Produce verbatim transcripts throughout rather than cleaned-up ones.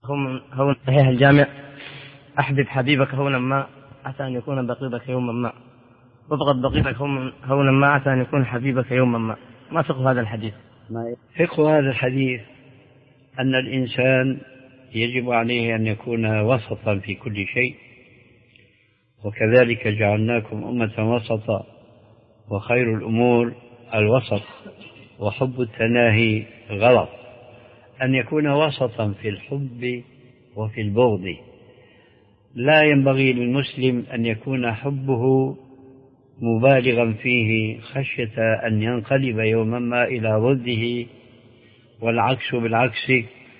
هم هون صحيح الجامع: أحبب حبيبك هونا ما عسى أن يكون بقيضك يوما ما، وابغض بقيضك هونا ما عسى أن يكون حبيبك يوما ما. ما فقه هذا الحديث؟ فقه هذا الحديث أن الإنسان يجب عليه أن يكون وسطا في كل شيء، وكذلك جعلناكم أمة وسطا وخير الأمور الوسط، وحب التناهي غلط. أن يكون وسطا في الحب وفي البغض. لا ينبغي للمسلم أن يكون حبه مبالغا فيه خشية أن ينقلب يوما ما إلى ضده، والعكس بالعكس،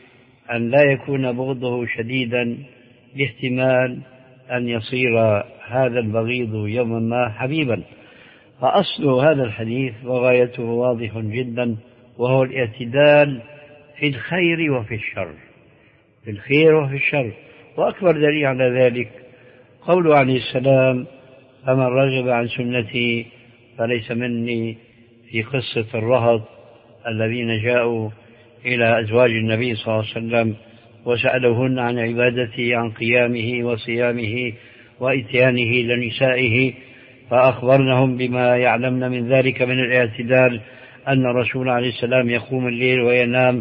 أن لا يكون بغضه شديدا لاحتمال أن يصير هذا البغيض يوما ما حبيبا. فأصل هذا الحديث وغايته واضح جدا، وهو الاعتدال في الخير وفي الشر، في الخير وفي الشر. وأكبر دليل على ذلك قوله عليه السلام: فمن رغب عن سنتي فليس مني، في قصة الرهط الذين جاءوا إلى أزواج النبي صلى الله عليه وسلم وسألوهن عن عبادته، عن قيامه وصيامه وإتيانه لنسائه، فأخبرنهم بما يعلمن من ذلك من الاعتدال، أن الرسول عليه السلام يقوم الليل وينام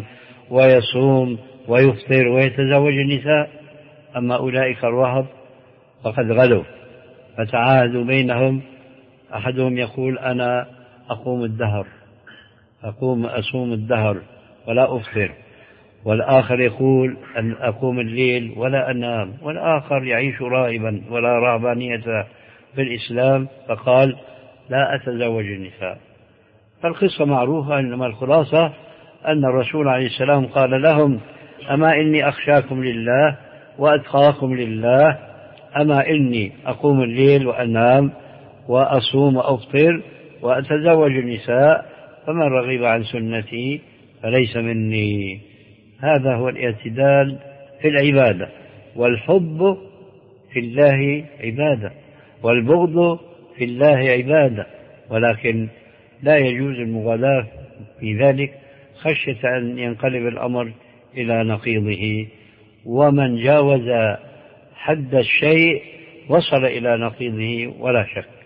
ويصوم ويفطر ويتزوج النساء. أما أولئك الرهط فقد غلوا، فتعاهدوا بينهم، أحدهم يقول: أنا أقوم الدهر، أقوم أصوم الدهر ولا أفطر، والآخر يقول: أن أقوم الليل ولا أنام، والآخر يعيش راهبا ولا رهبانية في الإسلام، فقال: لا أتزوج النساء. فالقصة معروفة، إنما الخلاصة أن الرسول عليه السلام قال لهم: أما إني أخشاكم لله وأتقاكم لله، أما إني أقوم الليل وأنام وأصوم وأفطر وأتزوج النساء، فمن رغب عن سنتي فليس مني. هذا هو الاعتدال في العبادة. والحب في الله عبادة، والبغض في الله عبادة، ولكن لا يجوز المغالاة في ذلك خشية أن ينقلب الأمر إلى نقيضه. ومن جاوز حد الشيء وصل إلى نقيضه ولا شك.